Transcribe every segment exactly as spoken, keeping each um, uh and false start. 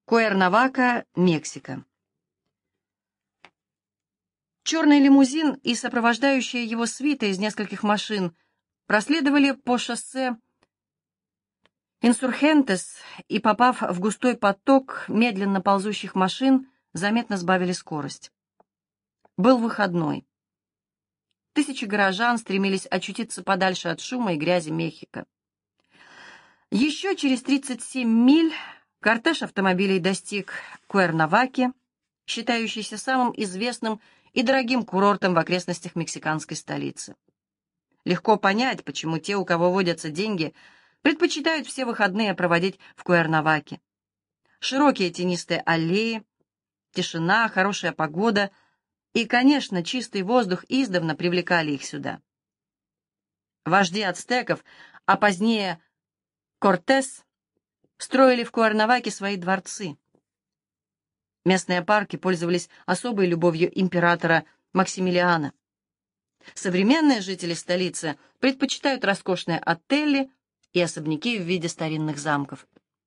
Куэрнавака, Мексика. Черный лимузин и сопровождающая его свита из нескольких машин проследовали по шоссе Инсурхентес и, попав в густой поток медленно ползущих машин, заметно сбавили скорость. Был выходной. Тысячи горожан стремились очутиться подальше от шума и грязи Мехико. Еще через тридцать семь миль кортеж автомобилей достиг Куэрнаваки, считающийся самым известным и дорогим курортом в окрестностях мексиканской столицы. Легко понять, почему те, у кого водятся деньги, предпочитают все выходные проводить в Куэрнаваке. Широкие тенистые аллеи, тишина, хорошая погода и, конечно, чистый воздух издавна привлекали их сюда. Вожди ацтеков, а позднее Кортес, строили в Куэрнаваке свои дворцы. Местные парки пользовались особой любовью императора Максимилиана. Современные жители столицы предпочитают роскошные отели и особняки в виде старинных замков.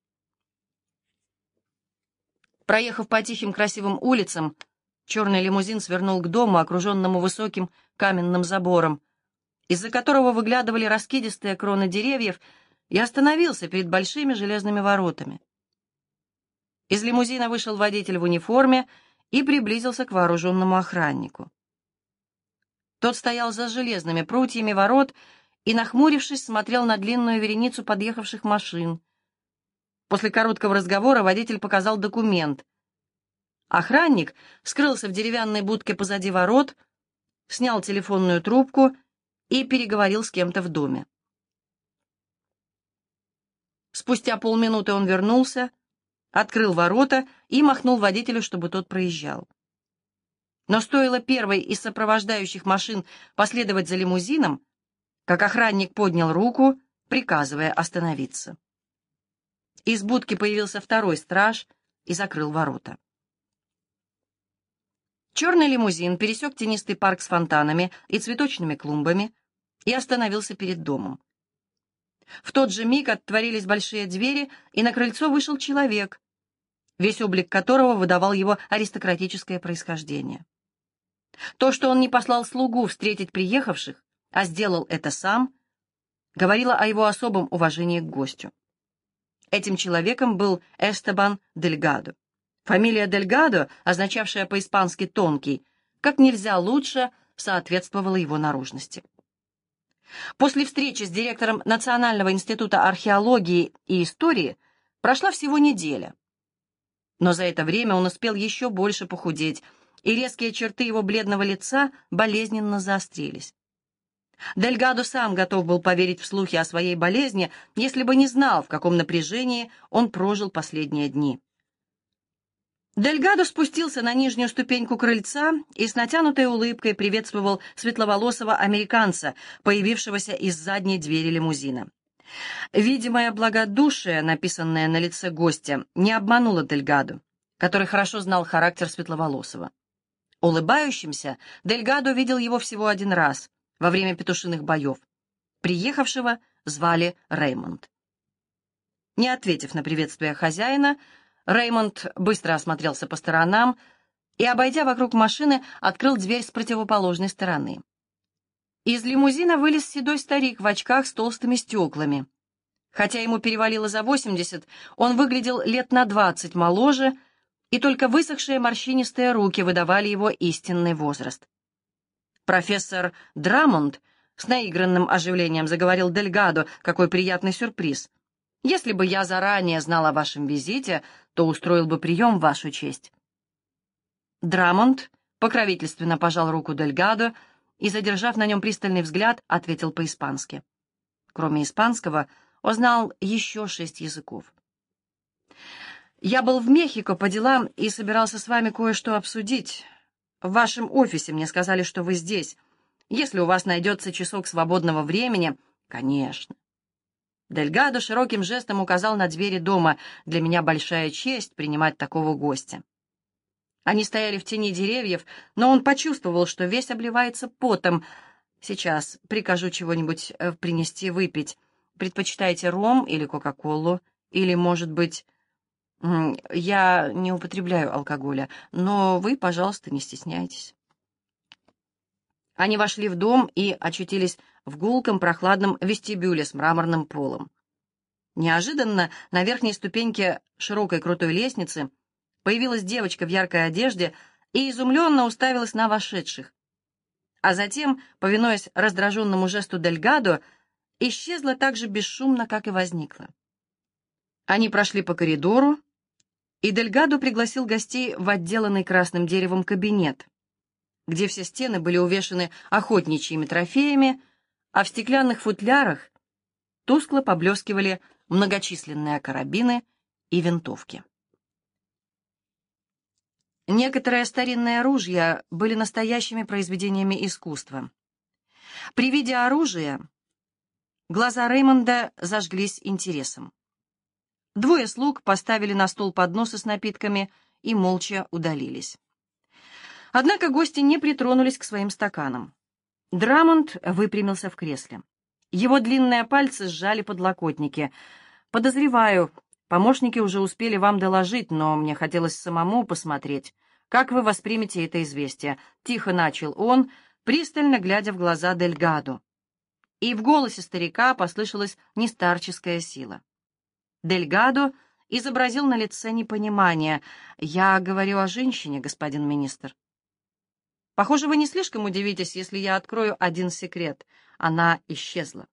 Проехав по тихим красивым улицам, черный лимузин свернул к дому, окруженному высоким каменным забором, из-за которого выглядывали раскидистые кроны деревьев, и остановился перед большими железными воротами. Из лимузина вышел водитель в униформе и приблизился к вооруженному охраннику. Тот стоял за железными прутьями ворот и, нахмурившись, смотрел на длинную вереницу подъехавших машин. После короткого разговора водитель показал документ. Охранник скрылся в деревянной будке позади ворот, снял телефонную трубку и переговорил с кем-то в доме. Спустя полминуты он вернулся, открыл ворота и махнул водителю, чтобы тот проезжал. Но стоило первой из сопровождающих машин последовать за лимузином, как охранник поднял руку, приказывая остановиться. Из будки появился второй страж и закрыл ворота. Черный лимузин пересек тенистый парк с фонтанами и цветочными клумбами и остановился перед домом. В тот же миг отворились большие двери, и на крыльцо вышел человек, весь облик которого выдавал его аристократическое происхождение. То, что он не послал слугу встретить приехавших, а сделал это сам, говорило о его особом уважении к гостю. Этим человеком был Эстебан Дельгадо. Фамилия Дельгадо, означавшая по-испански «тонкий», как нельзя лучше соответствовала его наружности. После встречи с директором Национального института археологии и истории прошла всего неделя. Но за это время он успел еще больше похудеть, и резкие черты его бледного лица болезненно заострились. Дельгадо сам готов был поверить в слухи о своей болезни, если бы не знал, в каком напряжении он прожил последние дни. Дельгадо спустился на нижнюю ступеньку крыльца и с натянутой улыбкой приветствовал светловолосого американца, появившегося из задней двери лимузина. Видимое благодушие, написанное на лице гостя, не обмануло Дельгадо, который хорошо знал характер светловолосого. Улыбающимся Дельгадо видел его всего один раз, во время петушиных боев. Приехавшего звали Реймонд. Не ответив на приветствие хозяина, Реймонд быстро осмотрелся по сторонам и, обойдя вокруг машины, открыл дверь с противоположной стороны. Из лимузина вылез седой старик в очках с толстыми стеклами. Хотя ему перевалило за восемьдесят, он выглядел лет на двадцать моложе, и только высохшие морщинистые руки выдавали его истинный возраст. «Профессор Драмонд», — с наигранным оживлением заговорил Дельгадо, — «какой приятный сюрприз! Если бы я заранее знал о вашем визите, то устроил бы прием в вашу честь». Драмонд покровительственно пожал руку Дельгадо и, задержав на нем пристальный взгляд, ответил по-испански. Кроме испанского, он знал еще шесть языков. «Я был в Мехико по делам и собирался с вами кое-что обсудить. В вашем офисе мне сказали, что вы здесь. Если у вас найдется часок свободного времени...» «Конечно». Дельгадо широким жестом указал на двери дома. «Для меня большая честь принимать такого гостя». Они стояли в тени деревьев, но он почувствовал, что весь обливается потом. «Сейчас прикажу чего-нибудь принести выпить. Предпочитаете ром или кока-колу? Или, может быть...» М, Я не употребляю алкоголя, но вы, пожалуйста, не стесняйтесь. Они вошли в дом и очутились в гулком прохладном вестибюле с мраморным полом. Неожиданно на верхней ступеньке широкой крутой лестницы появилась девочка в яркой одежде и изумленно уставилась на вошедших. А затем, повинуясь раздраженному жесту Дельгадо, исчезла так же бесшумно, как и возникла. Они прошли по коридору, и Дельгадо пригласил гостей в отделанный красным деревом кабинет, где все стены были увешаны охотничьими трофеями, а в стеклянных футлярах тускло поблескивали многочисленные карабины и винтовки. Некоторые старинные ружья были настоящими произведениями искусства. При виде оружия глаза Реймонда зажглись интересом. Двое слуг поставили на стол подносы с напитками и молча удалились. Однако гости не притронулись к своим стаканам. Драмонт выпрямился в кресле. Его длинные пальцы сжали подлокотники. «Подозреваю, помощники уже успели вам доложить, но мне хотелось самому посмотреть, как вы воспримете это известие», — тихо начал он, пристально глядя в глаза Дельгадо. И в голосе старика послышалась нестарческая сила. Дельгадо изобразил на лице непонимание. «Я говорю о женщине, господин министр». «Похоже, вы не слишком удивитесь, если я открою один секрет. Она исчезла».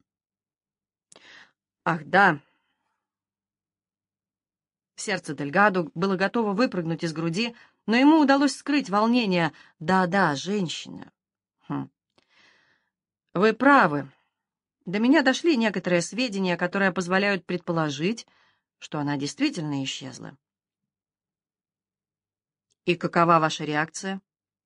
«Ах, да». Сердце Дельгадо было готово выпрыгнуть из груди, но ему удалось скрыть волнение. «Да-да, женщина». Хм. «Вы правы. До меня дошли некоторые сведения, которые позволяют предположить, что она действительно исчезла». «И какова ваша реакция?»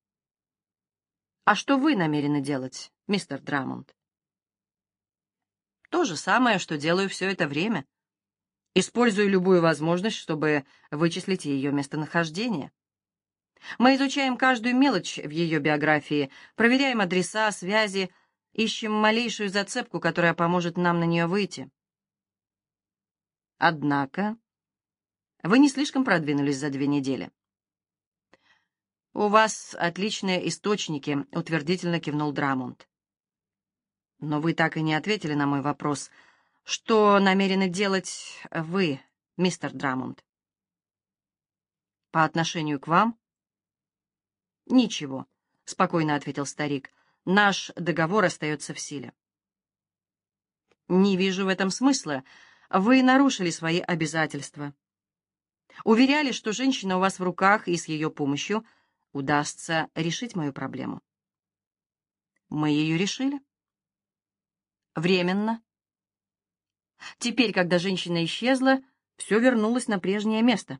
«А что вы намерены делать, мистер Драмонт?» «То же самое, что делаю все это время. Использую любую возможность, чтобы вычислить ее местонахождение. Мы изучаем каждую мелочь в ее биографии, проверяем адреса, связи, ищем малейшую зацепку, которая поможет нам на нее выйти. Однако вы не слишком продвинулись за две недели». «У вас отличные источники», — утвердительно кивнул Драмонт. «Но вы так и не ответили на мой вопрос. Что намерены делать вы, мистер Драмонт?» «По отношению к вам?» «Ничего», — спокойно ответил старик. «Наш договор остается в силе». «Не вижу в этом смысла. Вы нарушили свои обязательства. Уверяли, что женщина у вас в руках, и с ее помощью удастся решить мою проблему». «Мы ее решили. Временно. Теперь, когда женщина исчезла, все вернулось на прежнее место».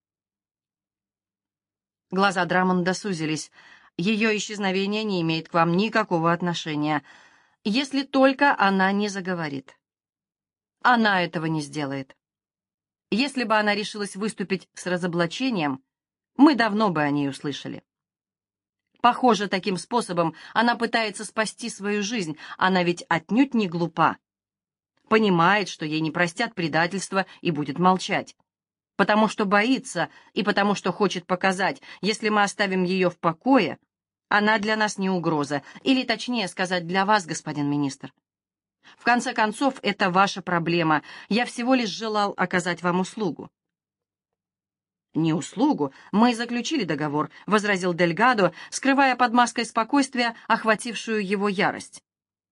Глаза Драмонда сузились. «Ее исчезновение не имеет к вам никакого отношения, если только она не заговорит. Она этого не сделает. Если бы она решилась выступить с разоблачением, мы давно бы о ней услышали. Похоже, таким способом она пытается спасти свою жизнь. Она ведь отнюдь не глупа. Понимает, что ей не простят предательства, и будет молчать. Потому что боится и потому что хочет показать, если мы оставим ее в покое, она для нас не угроза, или, точнее сказать, для вас, господин министр. В конце концов, это ваша проблема. Я всего лишь желал оказать вам услугу». «Не услугу. Мы заключили договор», — возразил Дельгадо, скрывая под маской спокойствия охватившую его ярость.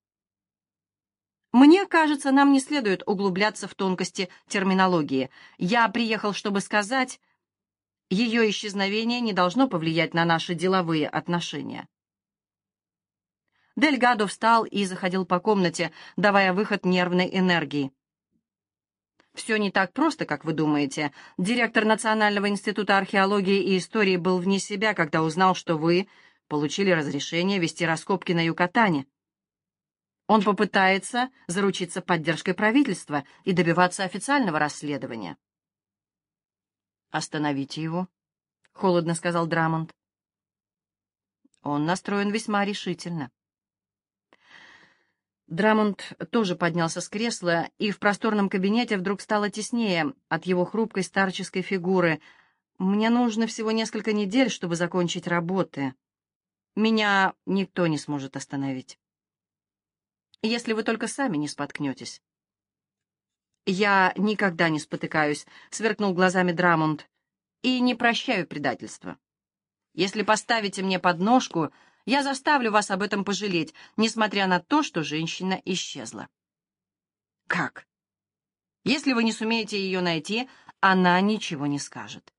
«Мне кажется, нам не следует углубляться в тонкости терминологии. Я приехал, чтобы сказать, ее исчезновение не должно повлиять на наши деловые отношения». Дельгадо встал и заходил по комнате, давая выход нервной энергии. «Все не так просто, как вы думаете. Директор Национального института археологии и истории был вне себя, когда узнал, что вы получили разрешение вести раскопки на Юкатане. Он попытается заручиться поддержкой правительства и добиваться официального расследования». «Остановите его», — холодно сказал Драмонт. «Он настроен весьма решительно». Драмонд тоже поднялся с кресла, и в просторном кабинете вдруг стало теснее от его хрупкой старческой фигуры. «Мне нужно всего несколько недель, чтобы закончить работы. Меня никто не сможет остановить. Если вы только сами не споткнетесь». «Я никогда не спотыкаюсь», — сверкнул глазами Драмонд, — «и не прощаю предательства. Если поставите мне подножку, я заставлю вас об этом пожалеть, несмотря на то, что женщина исчезла». «Как?» «Если вы не сумеете ее найти, она ничего не скажет».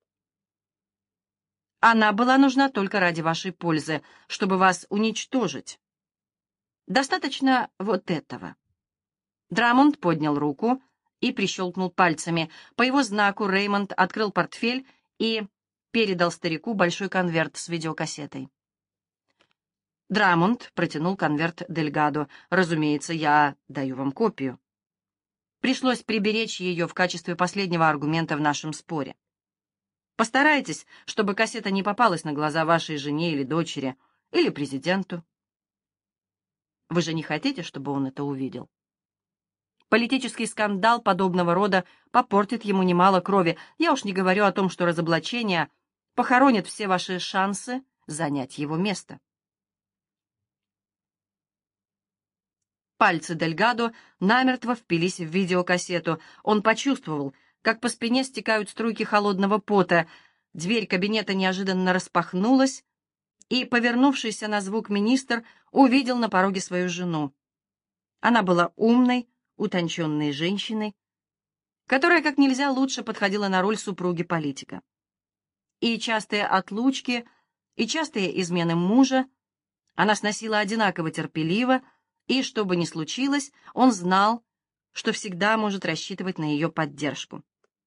«Она была нужна только ради вашей пользы, чтобы вас уничтожить. Достаточно вот этого». Драмонд поднял руку и прищелкнул пальцами. По его знаку Реймонд открыл портфель и передал старику большой конверт с видеокассетой. Драмонд протянул конверт Дельгадо. «Разумеется, я даю вам копию. Пришлось приберечь ее в качестве последнего аргумента в нашем споре. Постарайтесь, чтобы кассета не попалась на глаза вашей жене или дочери, или президенту. Вы же не хотите, чтобы он это увидел? Политический скандал подобного рода попортит ему немало крови. Я уж не говорю о том, что разоблачение похоронит все ваши шансы занять его место». Пальцы Дельгадо намертво впились в видеокассету. Он почувствовал, как по спине стекают струйки холодного пота. Дверь кабинета неожиданно распахнулась, и, повернувшийся на звук министр, увидел на пороге свою жену. Она была умной, утонченной женщиной, которая как нельзя лучше подходила на роль супруги политика. И частые отлучки, и частые измены мужа она сносила одинаково терпеливо, и, что бы ни случилось, он знал, что всегда может рассчитывать на ее поддержку.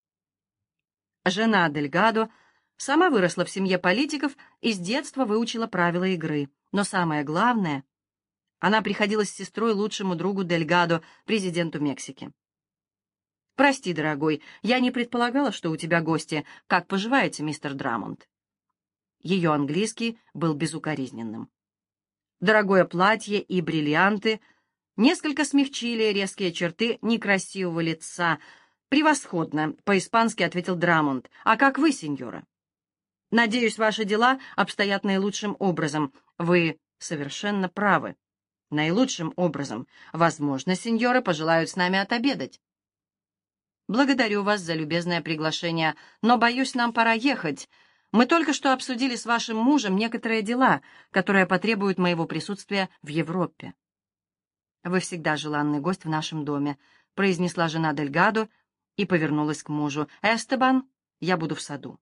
Жена Дельгадо сама выросла в семье политиков и с детства выучила правила игры. Но самое главное, она приходилась сестрой лучшему другу Дельгадо, президенту Мексики. «Прости, дорогой, я не предполагала, что у тебя гости. Как поживаете, мистер Драмонд?» Ее английский был безукоризненным. Дорогое платье и бриллианты несколько смягчили резкие черты некрасивого лица. «Превосходно», — по-испански ответил Драмонд. «А как вы, сеньора?» «Надеюсь, ваши дела обстоят наилучшим образом. Вы совершенно правы. Наилучшим образом. Возможно, сеньоры пожелают с нами отобедать». «Благодарю вас за любезное приглашение, но, боюсь, нам пора ехать. Мы только что обсудили с вашим мужем некоторые дела, которые потребуют моего присутствия в Европе». «Вы всегда желанный гость в нашем доме», — произнесла жена Дельгадо и повернулась к мужу. «Эстебан, я буду в саду».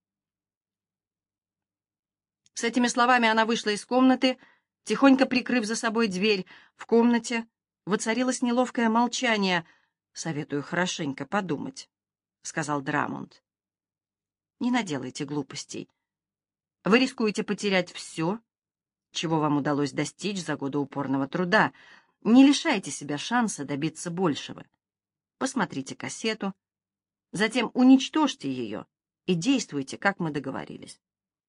С этими словами она вышла из комнаты, тихонько прикрыв за собой дверь. В комнате воцарилось неловкое молчание. «Советую хорошенько подумать», — сказал Драмонд. «Не наделайте глупостей. Вы рискуете потерять все, чего вам удалось достичь за годы упорного труда. Не лишайте себя шанса добиться большего. Посмотрите кассету, затем уничтожьте ее и действуйте, как мы договорились».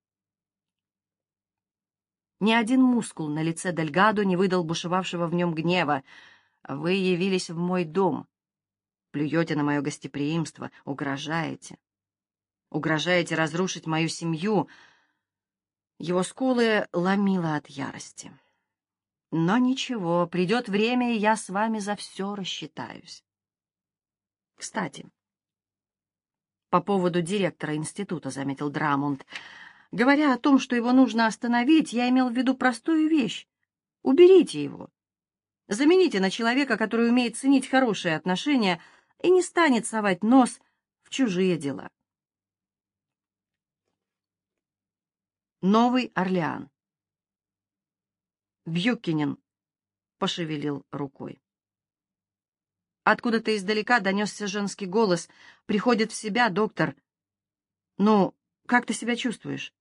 Ни один мускул на лице Дельгадо не выдал бушевавшего в нем гнева. «Вы явились в мой дом, плюете на мое гостеприимство, угрожаете. Угрожаете разрушить мою семью». Его скулы ломило от ярости. «Но ничего, придет время, и я с вами за все рассчитаюсь. Кстати, по поводу директора института», — заметил Драмонд, — «говоря о том, что его нужно остановить, я имел в виду простую вещь. Уберите его. Замените на человека, который умеет ценить хорошие отношения и не станет совать нос в чужие дела». Новый Орлеан. Бьюкинен пошевелил рукой. Откуда-то издалека донесся женский голос. «Приходит в себя, доктор. Ну, как ты себя чувствуешь?»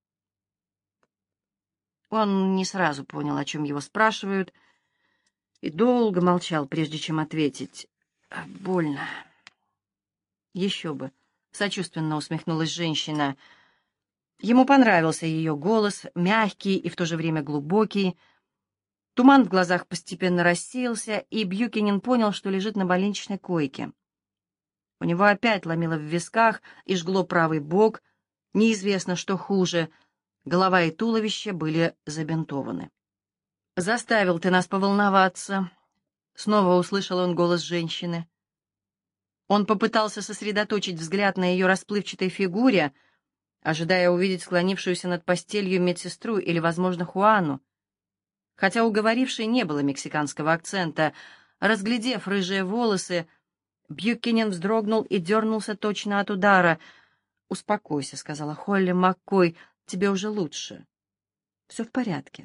Он не сразу понял, о чем его спрашивают, и долго молчал, прежде чем ответить. «Больно». «Еще бы», — сочувственно усмехнулась женщина. Ему понравился ее голос, мягкий и в то же время глубокий. Туман в глазах постепенно рассеялся, и Бьюкинен понял, что лежит на больничной койке. У него опять ломило в висках и жгло правый бок. Неизвестно, что хуже. Голова и туловище были забинтованы. «Заставил ты нас поволноваться», — снова услышал он голос женщины. Он попытался сосредоточить взгляд на ее расплывчатой фигуре, ожидая увидеть склонившуюся над постелью медсестру или, возможно, Хуану. Хотя у говорившей не было мексиканского акцента, разглядев рыжие волосы, Бьюкинен вздрогнул и дернулся точно от удара. «Успокойся», — сказала Холли Маккой, — «тебе уже лучше. Все в порядке».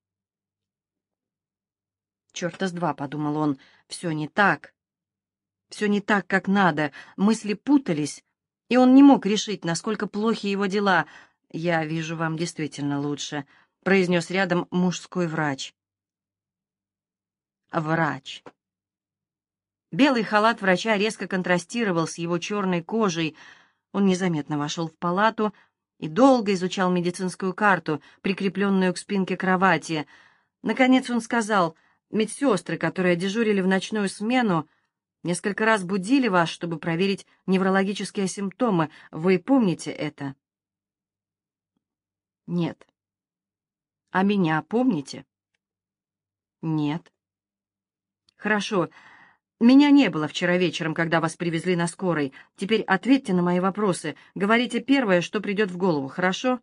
«Черта с два», — подумал он, — «все не так. Все не так, как надо». Мысли путались, и он не мог решить, насколько плохи его дела. «Я вижу, вам действительно лучше», — произнес рядом мужской врач. Врач. Белый халат врача резко контрастировал с его черной кожей. Он незаметно вошел в палату и долго изучал медицинскую карту, прикрепленную к спинке кровати. Наконец он сказал: «Медсестры, которые дежурили в ночную смену, несколько раз будили вас, чтобы проверить неврологические симптомы. Вы помните это?» «Нет». «А меня помните?» «Нет». «Хорошо. Меня не было вчера вечером, когда вас привезли на скорой. Теперь ответьте на мои вопросы. Говорите первое, что придет в голову, хорошо?»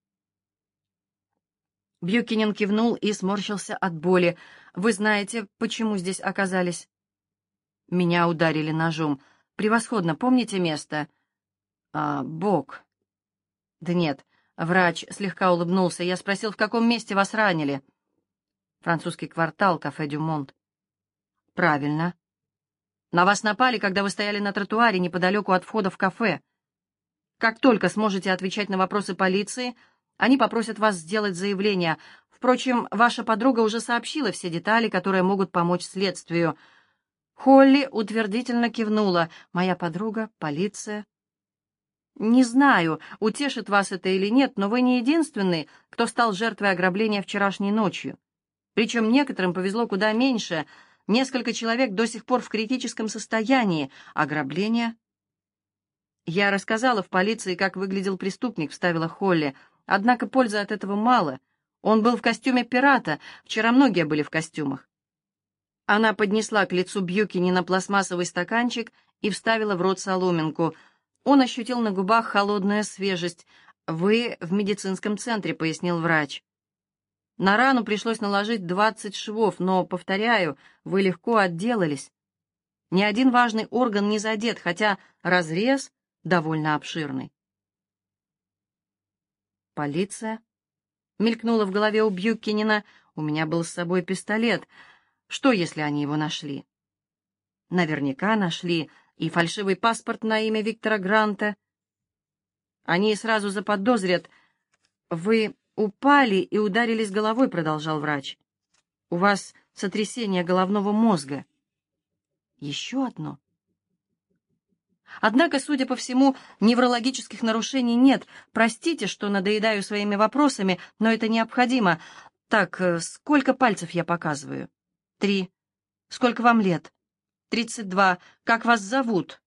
Бьюкинен кивнул и сморщился от боли. «Вы знаете, почему здесь оказались?» «Меня ударили ножом. Превосходно. Помните место?» «А, бок». «Да нет». Врач слегка улыбнулся. «Я спросил, в каком месте вас ранили?» «Французский квартал, кафе «Дюмонт». «Правильно. На вас напали, когда вы стояли на тротуаре неподалеку от входа в кафе. Как только сможете отвечать на вопросы полиции, они попросят вас сделать заявление. Впрочем, ваша подруга уже сообщила все детали, которые могут помочь следствию». Холли утвердительно кивнула. «Моя подруга, полиция». «Не знаю, утешит вас это или нет, но вы не единственный, кто стал жертвой ограбления вчерашней ночью. Причем некоторым повезло куда меньше. Несколько человек до сих пор в критическом состоянии. Ограбление?» «Я рассказала в полиции, как выглядел преступник», — вставила Холли. «Однако пользы от этого мало. Он был в костюме пирата. Вчера многие были в костюмах». Она поднесла к лицу Бьюкинена пластмассовый стаканчик и вставила в рот соломинку. Он ощутил на губах холодную свежесть. «Вы в медицинском центре», — пояснил врач. «На рану пришлось наложить двадцать швов, но, повторяю, вы легко отделались. Ни один важный орган не задет, хотя разрез довольно обширный». «Полиция?» — мелькнула в голове у Бьюкинена. «У меня был с собой пистолет. Что, если они его нашли?» «Наверняка нашли. И фальшивый паспорт на имя Виктора Гранта. Они сразу заподозрят. Вы упали и ударились головой», — продолжал врач. «У вас сотрясение головного мозга». «Еще одно». «Однако, судя по всему, неврологических нарушений нет. Простите, что надоедаю своими вопросами, но это необходимо. Так, сколько пальцев я показываю?» «Три. Сколько вам лет?» «Тридцать два. Как вас зовут?»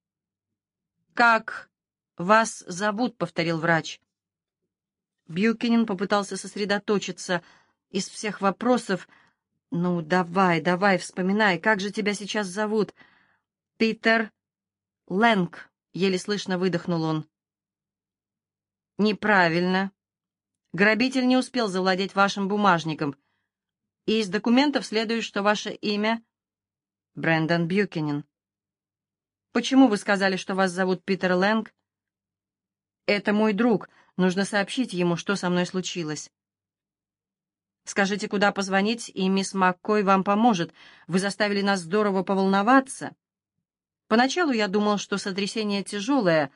«Как вас зовут?» — повторил врач. Бьюкинен попытался сосредоточиться. Из всех вопросов... «Ну, давай, давай, вспоминай, как же тебя сейчас зовут?» «Питер Лэнг», — еле слышно выдохнул он. «Неправильно. Грабитель не успел завладеть вашим бумажником. И из документов следует, что ваше имя — Брэндон Бьюкинен. Почему вы сказали, что вас зовут Питер Лэнг?» «Это мой друг. Нужно сообщить ему, что со мной случилось». «Скажите, куда позвонить, и мисс Маккой вам поможет. Вы заставили нас здорово поволноваться. Поначалу я думал, что сотрясение тяжелое».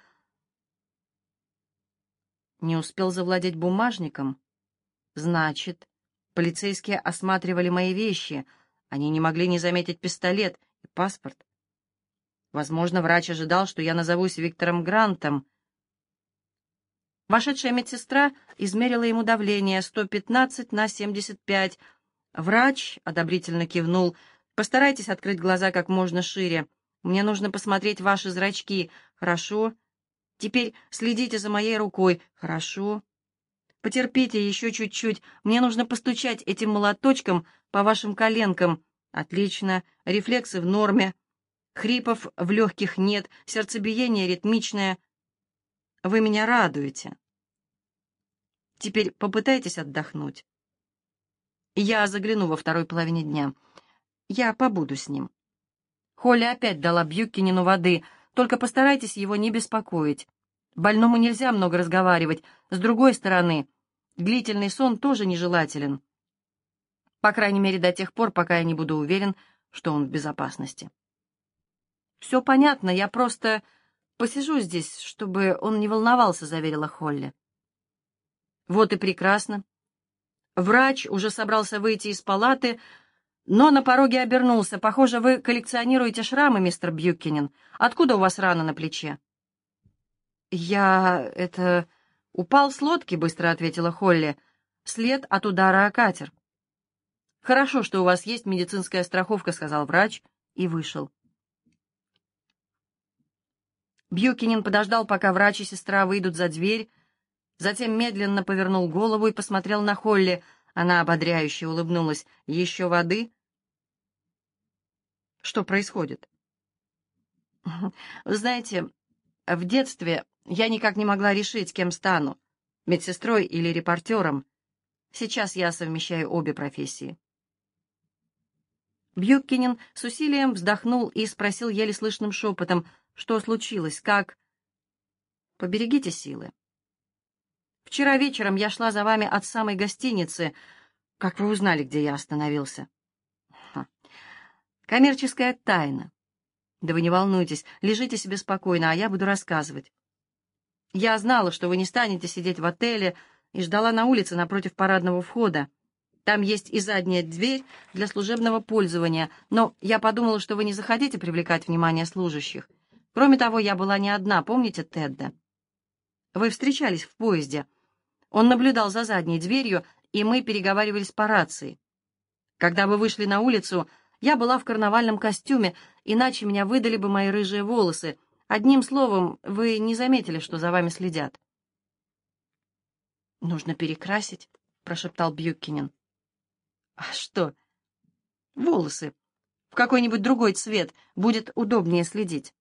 «Не успел завладеть бумажником? Значит, полицейские осматривали мои вещи. Они не могли не заметить пистолет и паспорт. Возможно, врач ожидал, что я назовусь Виктором Грантом». Вошедшая медсестра измерила ему давление сто пятнадцать на семьдесят пять. Врач одобрительно кивнул. «Постарайтесь открыть глаза как можно шире. Мне нужно посмотреть ваши зрачки. Хорошо. Теперь следите за моей рукой. Хорошо. Потерпите еще чуть-чуть. Мне нужно постучать этим молоточком по вашим коленкам. Отлично. Рефлексы в норме. Хрипов в легких нет. Сердцебиение ритмичное. Вы меня радуете. Теперь попытайтесь отдохнуть. Я загляну во второй половине дня. Я побуду с ним». Холли опять дала Бьюкинину воды. «Только постарайтесь его не беспокоить. Больному нельзя много разговаривать. С другой стороны, длительный сон тоже нежелателен. По крайней мере, до тех пор, пока я не буду уверен, что он в безопасности». «Все понятно, я просто посижу здесь, чтобы он не волновался», — заверила Холли. «Вот и прекрасно». Врач уже собрался выйти из палаты, но на пороге обернулся. «Похоже, вы коллекционируете шрамы, мистер Бьюкинен. Откуда у вас рана на плече?» «Я... это... упал с лодки», — быстро ответила Холли. «След от удара о катер». «Хорошо, что у вас есть медицинская страховка», — сказал врач и вышел. Бьюкинен подождал, пока врач и сестра выйдут за дверь, затем медленно повернул голову и посмотрел на Холли. Она ободряюще улыбнулась. «Еще воды?» «Что происходит?» «Вы знаете, в детстве я никак не могла решить, кем стану, медсестрой или репортером. Сейчас я совмещаю обе профессии». Бьюкинен с усилием вздохнул и спросил еле слышным шепотом: «Что случилось? Как?» «Поберегите силы. Вчера вечером я шла за вами от самой гостиницы. Как вы узнали, где я остановился?» Ха. «Коммерческая тайна. Да вы не волнуйтесь, лежите себе спокойно, а я буду рассказывать. Я знала, что вы не станете сидеть в отеле, и ждала на улице напротив парадного входа. Там есть и задняя дверь для служебного пользования, но я подумала, что вы не захотите привлекать внимание служащих. Кроме того, я была не одна, помните Тедда? Вы встречались в поезде. Он наблюдал за задней дверью, и мы переговаривались по рации. Когда вы вышли на улицу, я была в карнавальном костюме, иначе меня выдали бы мои рыжие волосы. Одним словом, вы не заметили, что за вами следят». «Нужно перекрасить», — прошептал Бьюкинен. «А что? Волосы. В какой-нибудь другой цвет. Будет удобнее следить».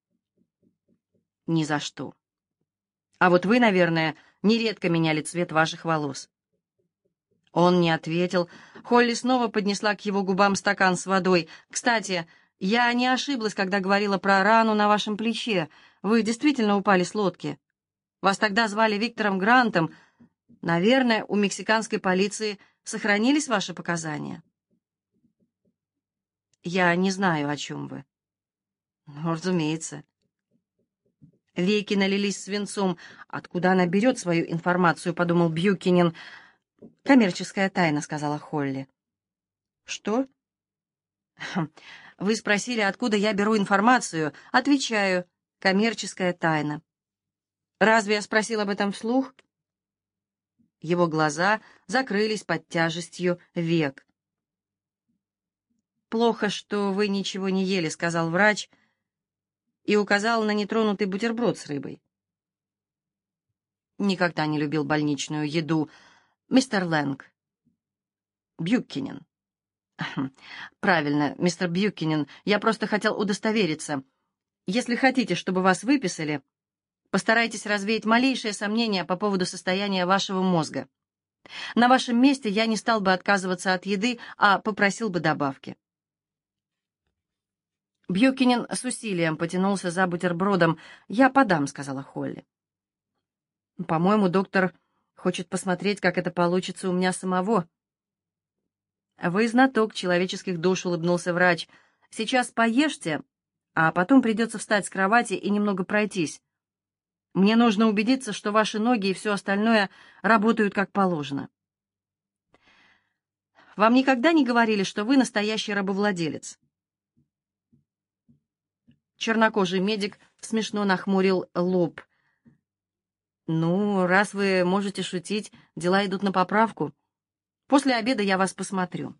«Ни за что. А вот вы, наверное, нередко меняли цвет ваших волос». Он не ответил. Холли снова поднесла к его губам стакан с водой. «Кстати, я не ошиблась, когда говорила про рану на вашем плече. Вы действительно упали с лодки. Вас тогда звали Виктором Грантом. Наверное, у мексиканской полиции сохранились ваши показания?» «Я не знаю, о чем вы». «Ну, разумеется». Веки налились свинцом. «Откуда она берет свою информацию?» — подумал Бьюкинен. «Коммерческая тайна», — сказала Холли. «Что?» «Вы спросили, откуда я беру информацию. Отвечаю, коммерческая тайна». «Разве я спросил об этом вслух?» Его глаза закрылись под тяжестью век. «Плохо, что вы ничего не ели», — сказал врач и указал на нетронутый бутерброд с рыбой. «Никогда не любил больничную еду. Мистер Лэнг». «Бьюкинен». «Правильно, мистер Бьюкинен, я просто хотел удостовериться. Если хотите, чтобы вас выписали, постарайтесь развеять малейшие сомнения по поводу состояния вашего мозга. На вашем месте я не стал бы отказываться от еды, а попросил бы добавки». Бьюкинен с усилием потянулся за бутербродом. «Я подам», — сказала Холли. «По-моему, доктор хочет посмотреть, как это получится у меня самого». «Вы знаток человеческих душ», — улыбнулся врач. «Сейчас поешьте, а потом придется встать с кровати и немного пройтись. Мне нужно убедиться, что ваши ноги и все остальное работают как положено». «Вам никогда не говорили, что вы настоящий рабовладелец?» Чернокожий медик смешно нахмурил лоб. «Ну, раз вы можете шутить, дела идут на поправку. После обеда я вас посмотрю».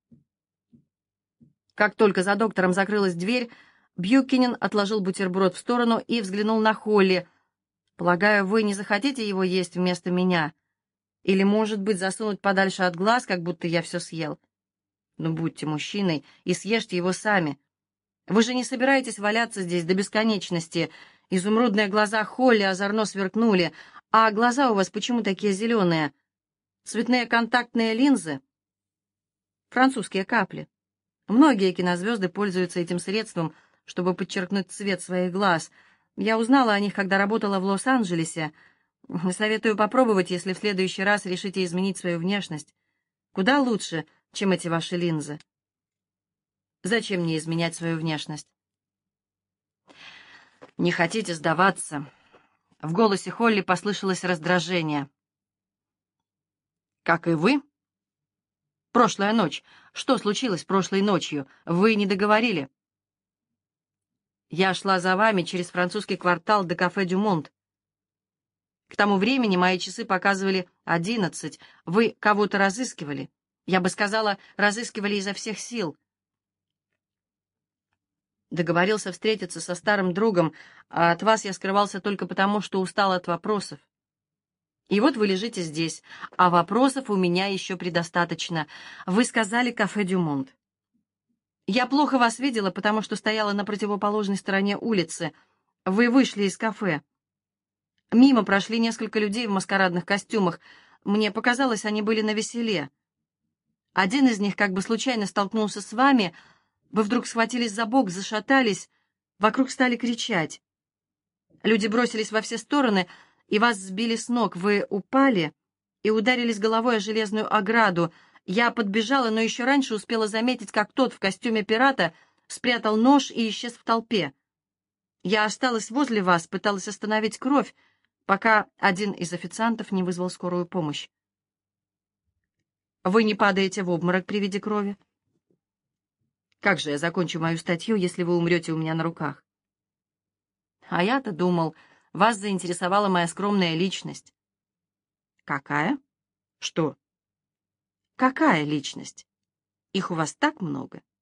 Как только за доктором закрылась дверь, Бьюкинен отложил бутерброд в сторону и взглянул на Холли. «Полагаю, вы не захотите его есть вместо меня? Или, может быть, засунуть подальше от глаз, как будто я все съел? Ну, будьте мужчиной и съешьте его сами. Вы же не собираетесь валяться здесь до бесконечности». Изумрудные глаза Холли озорно сверкнули. «А глаза у вас почему такие зеленые? Цветные контактные линзы?» «Французские капли. Многие кинозвезды пользуются этим средством, чтобы подчеркнуть цвет своих глаз. Я узнала о них, когда работала в Лос-Анджелесе. Советую попробовать, если в следующий раз решите изменить свою внешность. Куда лучше, чем эти ваши линзы». «Зачем мне изменять свою внешность?» «Не хотите сдаваться?» В голосе Холли послышалось раздражение. «Как и вы?» «Прошлая ночь. Что случилось прошлой ночью? Вы не договорили?» «Я шла за вами через французский квартал до кафе «Дюмонт». К тому времени мои часы показывали одиннадцать. Вы кого-то разыскивали. Я бы сказала, разыскивали изо всех сил. Договорился встретиться со старым другом, а от вас я скрывался только потому, что устал от вопросов. И вот вы лежите здесь, а вопросов у меня еще предостаточно. Вы сказали кафе «Дюмонт». Я плохо вас видела, потому что стояла на противоположной стороне улицы. Вы вышли из кафе. Мимо прошли несколько людей в маскарадных костюмах. Мне показалось, они были навеселе. Один из них как бы случайно столкнулся с вами. Вы вдруг схватились за бок, зашатались, вокруг стали кричать. Люди бросились во все стороны, и вас сбили с ног. Вы упали и ударились головой о железную ограду. Я подбежала, но еще раньше успела заметить, как тот в костюме пирата спрятал нож и исчез в толпе. Я осталась возле вас, пыталась остановить кровь, пока один из официантов не вызвал скорую помощь. Вы не падаете в обморок при виде крови? Как же я закончу мою статью, если вы умрете у меня на руках? А я-то думал, вас заинтересовала моя скромная личность. Какая? Что? Какая личность? Их у вас так много.